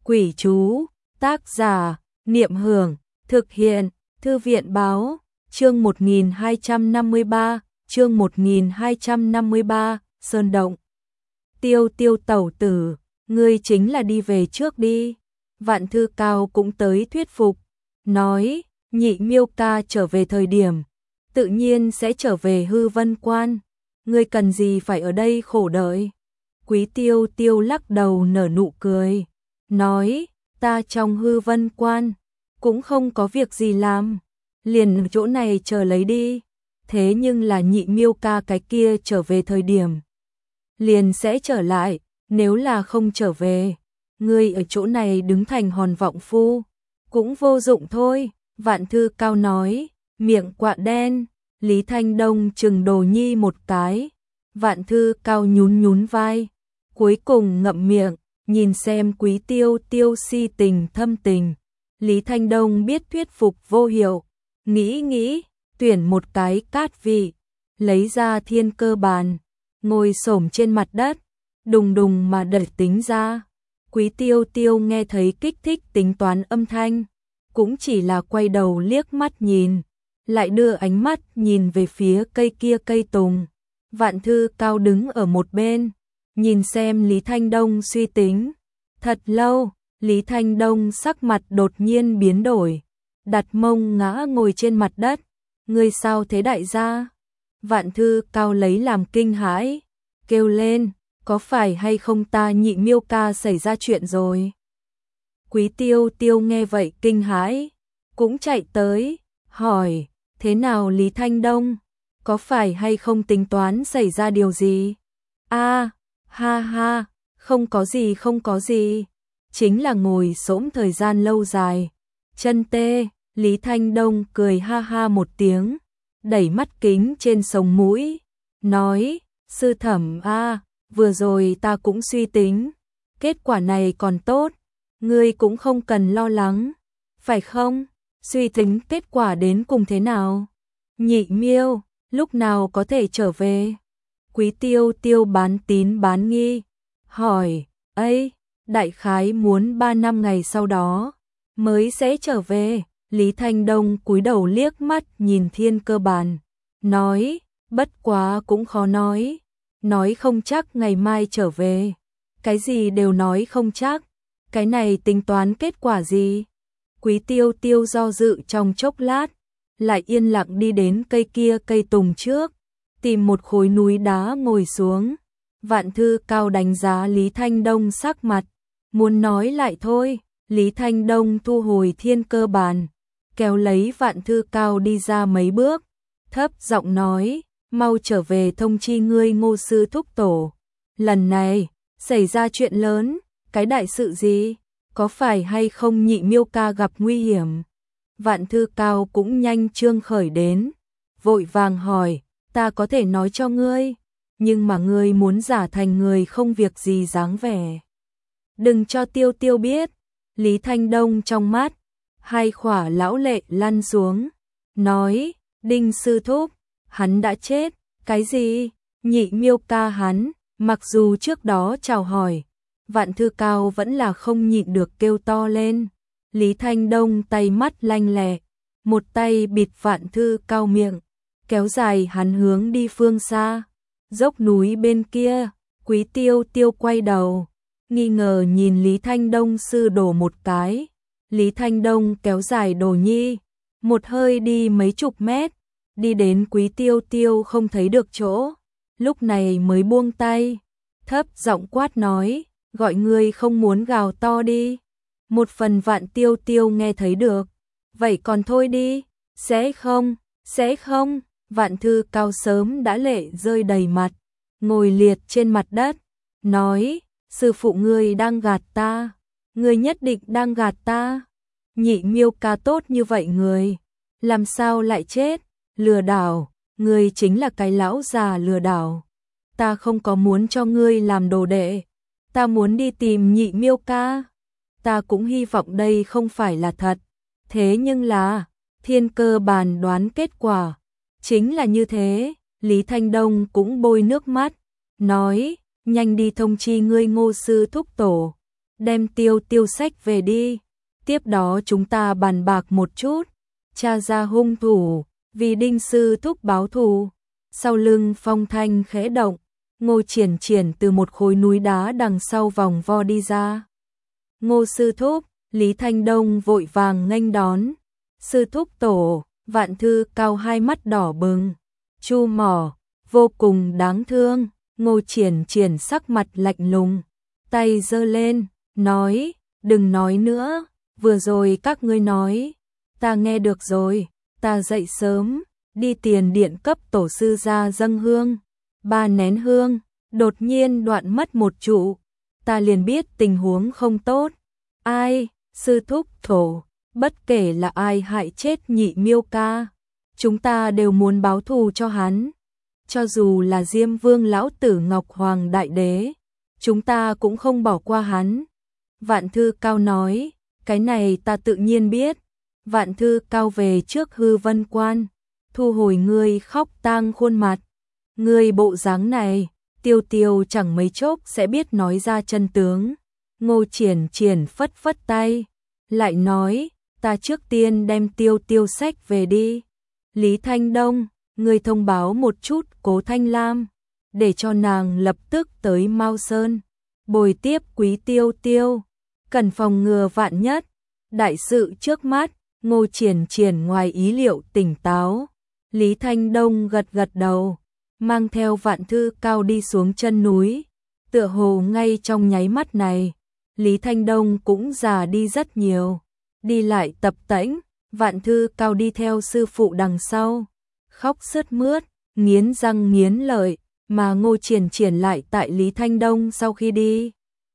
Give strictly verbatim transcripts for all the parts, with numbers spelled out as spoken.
Quỷ chú, tác giả, Niệm Hưởng, thực hiện, Thư viện báo, chương một nghìn hai trăm năm mươi ba, chương một nghìn hai trăm năm mươi ba, Sơn Động. Tiêu Tiêu tẩu tử, ngươi chính là đi về trước đi. Vạn Thư Cao cũng tới thuyết phục, nói, Nhị Miêu ca trở về thời điểm, tự nhiên sẽ trở về Hư Vân Quan, ngươi cần gì phải ở đây khổ đợi. Quý Tiêu Tiêu lắc đầu nở nụ cười, nói, ta trong Hư Vân Quan, cũng không có việc gì làm, liền ở chỗ này chờ lấy đi. Thế nhưng là Nhị Miêu ca cái kia trở về thời điểm, liền sẽ trở lại, nếu là không trở về, ngươi ở chỗ này đứng thành hòn vọng phu, cũng vô dụng thôi. Vạn Thư Cao nói, miệng quạ đen. Lý Thanh Đông chừng Đồ Nhi một cái, Vạn Thư Cao nhún nhún vai, cuối cùng ngậm miệng, nhìn xem Quý Tiêu Tiêu si tình thâm tình. Lý Thanh Đông biết thuyết phục vô hiệu, nghĩ nghĩ, tuyển một cái cát vị, lấy ra thiên cơ bàn, ngồi xổm trên mặt đất, đùng đùng mà đẩy tính ra. Quý Tiêu Tiêu nghe thấy kích thích tính toán âm thanh, cũng chỉ là quay đầu liếc mắt nhìn, lại đưa ánh mắt nhìn về phía cây kia cây tùng. Vạn Thư Cao đứng ở một bên, nhìn xem Lý Thanh Đông suy tính. Thật lâu, Lý Thanh Đông sắc mặt đột nhiên biến đổi, đặt mông ngã ngồi trên mặt đất. Ngươi sao thế đại gia? Vạn Thư Cao lấy làm kinh hãi, kêu lên, có phải hay không ta Nhị Miêu ca xảy ra chuyện rồi? Quý Tiêu Tiêu nghe vậy kinh hãi, cũng chạy tới, hỏi, thế nào Lý Thanh Đông? Có phải hay không tính toán xảy ra điều gì? A, ha ha, không có gì không có gì, chính là ngồi xổm thời gian lâu dài, chân tê. Lý Thanh Đông cười ha ha một tiếng, đẩy mắt kính trên sống mũi, nói, sư thẩm a, vừa rồi ta cũng suy tính, kết quả này còn tốt, ngươi cũng không cần lo lắng, phải không? Suy tính kết quả đến cùng thế nào? Nhị Miêu, lúc nào có thể trở về? Quý Tiêu Tiêu bán tín bán nghi, hỏi, ấy, đại khái muốn ba năm ngày sau đó, mới sẽ trở về. Lý Thanh Đông cúi đầu liếc mắt nhìn thiên cơ bàn, nói, bất quá cũng khó nói, nói không chắc ngày mai trở về, cái gì đều nói không chắc, cái này tính toán kết quả gì? Quý Tiêu Tiêu do dự trong chốc lát, lại yên lặng đi đến cây kia cây tùng trước, tìm một khối núi đá ngồi xuống. Vạn Thư Cao đánh giá Lý Thanh Đông sắc mặt, muốn nói lại thôi. Lý Thanh Đông thu hồi thiên cơ bàn, kéo lấy Vạn Thư Cao đi ra mấy bước, thấp giọng nói, mau trở về thông chi ngươi Ngô sư thúc tổ. Lần này, xảy ra chuyện lớn, cái đại sự gì? Có phải hay không Nhị Miêu ca gặp nguy hiểm? Vạn Thư Cao cũng nhanh trương khởi đến, vội vàng hỏi, ta có thể nói cho ngươi, nhưng mà ngươi muốn giả thành người không việc gì dáng vẻ. Đừng cho Tiêu Tiêu biết. Lý Thanh Đông trong mắt, hai khỏa lão lệ lăn xuống, nói, Đinh sư thúc, hắn đã chết. Cái gì? Nhị Miêu ca hắn, mặc dù trước đó chào hỏi, Vạn Thư Cao vẫn là không nhịn được kêu to lên. Lý Thanh Đông tay mắt lanh lẹ, một tay bịt Vạn Thư Cao miệng, kéo dài hắn hướng đi phương xa, dốc núi bên kia. Quý Tiêu Tiêu quay đầu, nghi ngờ nhìn Lý Thanh Đông sư đổ một cái. Lý Thanh Đông kéo dài Đồ Nhi, một hơi đi mấy chục mét, đi đến Quý Tiêu Tiêu không thấy được chỗ, lúc này mới buông tay, thấp giọng quát nói, gọi ngươi không muốn gào to đi. Một phần Vạn Tiêu Tiêu nghe thấy được, vậy còn thôi đi, sẽ không, sẽ không. Vạn Thư Cao sớm đã lệ rơi đầy mặt, ngồi liệt trên mặt đất, nói, sư phụ ngươi đang gạt ta, ngươi nhất định đang gạt ta. Nhị Miêu ca tốt như vậy người, làm sao lại chết? Lừa đảo, ngươi chính là cái lão già lừa đảo. Ta không có muốn cho ngươi làm đồ đệ, ta muốn đi tìm Nhị Miêu ca. Ta cũng hy vọng đây không phải là thật, thế nhưng là, thiên cơ bàn đoán kết quả, chính là như thế. Lý Thanh Đông cũng bôi nước mắt, nói, nhanh đi thông chi ngươi Ngô sư thúc tổ, đem tiêu tiêu sách về đi. Tiếp đó chúng ta bàn bạc một chút, tra ra hung thủ, vì Đinh sư thúc báo thù. Sau lưng Phong Thanh khẽ động, Ngô Triển Triển từ một khối núi đá đằng sau vòng vo đi ra. Ngô sư thúc, Lý Thanh Đông vội vàng nghênh đón. Sư thúc tổ, Vạn Thư Cao hai mắt đỏ bừng. Chu mỏ, vô cùng đáng thương. Ngô Triển Triển sắc mặt lạnh lùng, tay giơ lên, nói, đừng nói nữa, vừa rồi các ngươi nói, ta nghe được rồi, ta dậy sớm, đi tiền điện cấp tổ sư ra dâng hương, ba nén hương, đột nhiên đoạn mất một trụ, ta liền biết tình huống không tốt. Ai, sư thúc thổ, bất kể là ai hại chết Nhị Miêu ca, chúng ta đều muốn báo thù cho hắn. Cho dù là Diêm Vương lão tử Ngọc Hoàng Đại Đế, chúng ta cũng không bỏ qua hắn. Vạn Thư Cao nói, cái này ta tự nhiên biết. Vạn Thư Cao về trước Hư Vân Quan, thu hồi ngươi khóc tang khuôn mặt. Ngươi bộ dáng này, Tiêu Tiêu chẳng mấy chốc sẽ biết nói ra chân tướng. Ngô Triển Triển phất phất tay, lại nói, ta trước tiên đem Tiêu Tiêu sách về đi. Lý Thanh Đông, ngươi thông báo một chút Cố Thanh Lam, để cho nàng lập tức tới Mao Sơn, bồi tiếp Quý Tiêu Tiêu, cần phòng ngừa vạn nhất. Đại sự trước mắt, Ngô Triển Triển ngoài ý liệu tỉnh táo. Lý Thanh Đông gật gật đầu, mang theo Vạn Thư Cao đi xuống chân núi. Tựa hồ ngay trong nháy mắt này, Lý Thanh Đông cũng già đi rất nhiều. Đi lại tập tễnh, Vạn Thư Cao đi theo sư phụ đằng sau, khóc sướt mướt, nghiến răng nghiến lợi, mà Ngô Triển Triển lại tại Lý Thanh Đông sau khi đi,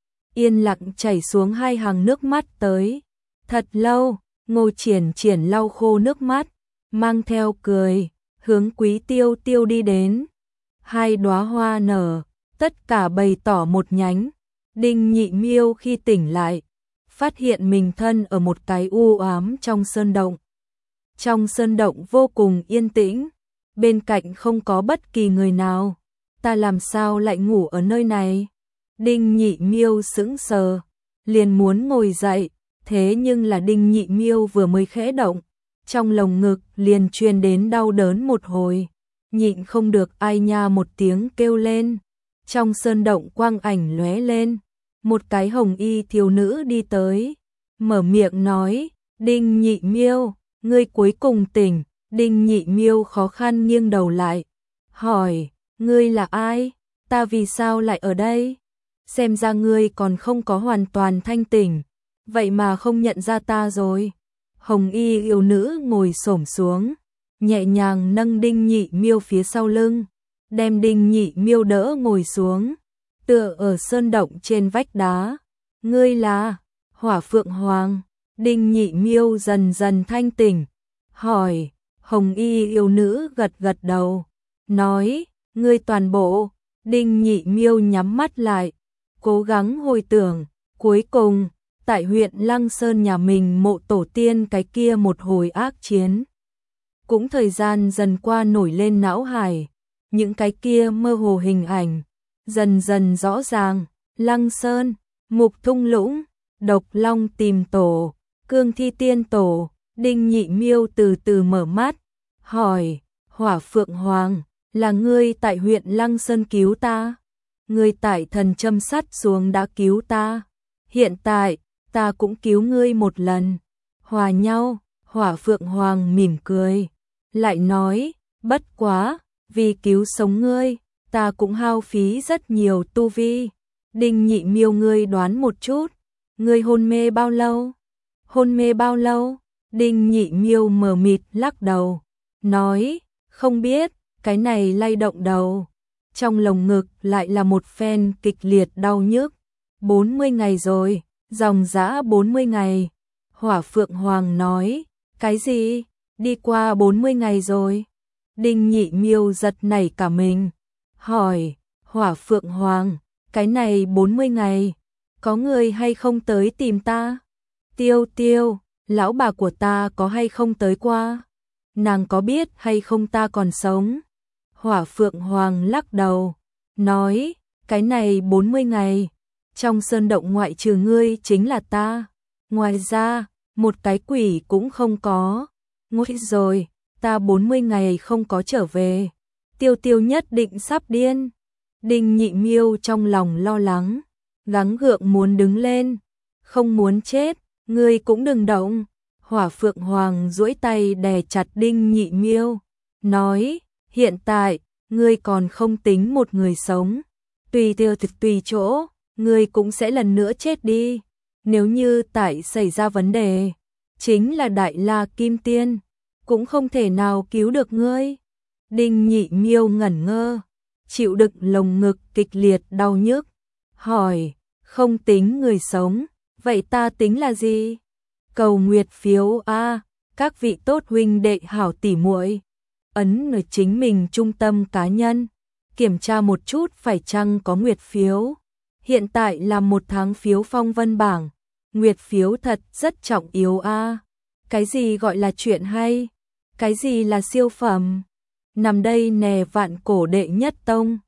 yên lặng chảy xuống hai hàng nước mắt tới. Thật lâu, Ngô Triển Triển lau khô nước mắt, mang theo cười, hướng Quý Tiêu Tiêu đi đến. Hai đóa hoa nở, tất cả bày tỏ một nhánh. Đinh Nhị Miêu khi tỉnh lại, phát hiện mình thân ở một cái u ám trong sơn động. Trong sơn động vô cùng yên tĩnh, bên cạnh không có bất kỳ người nào. Ta làm sao lại ngủ ở nơi này? Đinh Nhị Miêu sững sờ, liền muốn ngồi dậy, thế nhưng là Đinh Nhị Miêu vừa mới khẽ động, trong lồng ngực liền truyền đến đau đớn một hồi, nhịn không được ai nha một tiếng kêu lên. Trong sơn động quang ảnh lóe lên, một cái hồng y thiếu nữ đi tới, mở miệng nói, Đinh Nhị Miêu, ngươi cuối cùng tỉnh. Đinh Nhị Miêu khó khăn nghiêng đầu lại, hỏi, ngươi là ai? Ta vì sao lại ở đây? Xem ra ngươi còn không có hoàn toàn thanh tỉnh, vậy mà không nhận ra ta rồi. Hồng y yêu nữ ngồi xổm xuống, nhẹ nhàng nâng Đinh Nhị Miêu phía sau lưng, đem Đinh Nhị Miêu đỡ ngồi xuống, tựa ở sơn động trên vách đá. Ngươi là Hỏa Phượng Hoàng. Đinh Nhị Miêu dần dần thanh tỉnh, hỏi. Hồng y yêu nữ gật gật đầu, nói, ngươi toàn bộ. Đinh Nhị Miêu nhắm mắt lại, cố gắng hồi tưởng, cuối cùng, tại huyện Lăng Sơn nhà mình mộ tổ tiên cái kia một hồi ác chiến. Cũng thời gian dần qua nổi lên não hải, những cái kia mơ hồ hình ảnh, dần dần rõ ràng. Lăng Sơn, Mục Thung Lũng, Độc Long tìm tổ, Cương Thi tiên tổ. Đinh Nhị Miêu từ từ mở mắt, hỏi, Hỏa Phượng Hoàng, là ngươi tại huyện Lăng Sơn cứu ta? Ngươi tại thần châm sắt xuống đã cứu ta, hiện tại, ta cũng cứu ngươi một lần. Hòa nhau. Hỏa Phượng Hoàng mỉm cười, lại nói, bất quá, vì cứu sống ngươi, ta cũng hao phí rất nhiều tu vi. Đinh Nhị Miêu, ngươi đoán một chút, ngươi hôn mê bao lâu? Hôn mê bao lâu? Đinh Nhị Miêu mờ mịt lắc đầu, nói, không biết. Cái này lay động đầu, trong lồng ngực lại là một phen kịch liệt đau nhức. bốn mươi ngày rồi, dòng dã bốn mươi ngày. Hỏa Phượng Hoàng nói, cái gì? Đi qua bốn mươi ngày rồi. Đinh Nhị Miêu giật nảy cả mình, hỏi, Hỏa Phượng Hoàng, cái này bốn mươi ngày, có người hay không tới tìm ta? Tiêu Tiêu, lão bà của ta có hay không tới qua? Nàng có biết hay không ta còn sống? Hỏa Phượng Hoàng lắc đầu, nói, cái này bốn mươi ngày, Trong sơn động ngoại trừ ngươi chính là ta. Ngoài ra, một cái quỷ cũng không có. Nguy rồi, ta bốn mươi ngày không có trở về. Tiêu Tiêu nhất định sắp điên. Đinh Nhị Miêu trong lòng lo lắng, gắng gượng muốn đứng lên. Không muốn chết, ngươi cũng đừng động. Hỏa Phượng Hoàng duỗi tay đè chặt Đinh Nhị Miêu, nói, hiện tại, ngươi còn không tính một người sống. Tùy tiêu thực tùy chỗ, ngươi cũng sẽ lần nữa chết đi. Nếu như tại xảy ra vấn đề, chính là Đại La Kim Tiên, cũng không thể nào cứu được ngươi. Đinh Nhị Miêu ngẩn ngơ, chịu đựng lồng ngực kịch liệt đau nhức, hỏi, không tính người sống, vậy ta tính là gì? Cầu nguyệt phiếu a, các vị tốt huynh đệ hảo tỉ muội, ấn ở chính mình trung tâm cá nhân, kiểm tra một chút phải chăng có nguyệt phiếu. Hiện tại là một tháng phiếu phong vân bảng, nguyệt phiếu thật rất trọng yếu a. Cái gì gọi là chuyện hay? Cái gì là siêu phẩm? Nằm đây nè vạn cổ đệ nhất tông.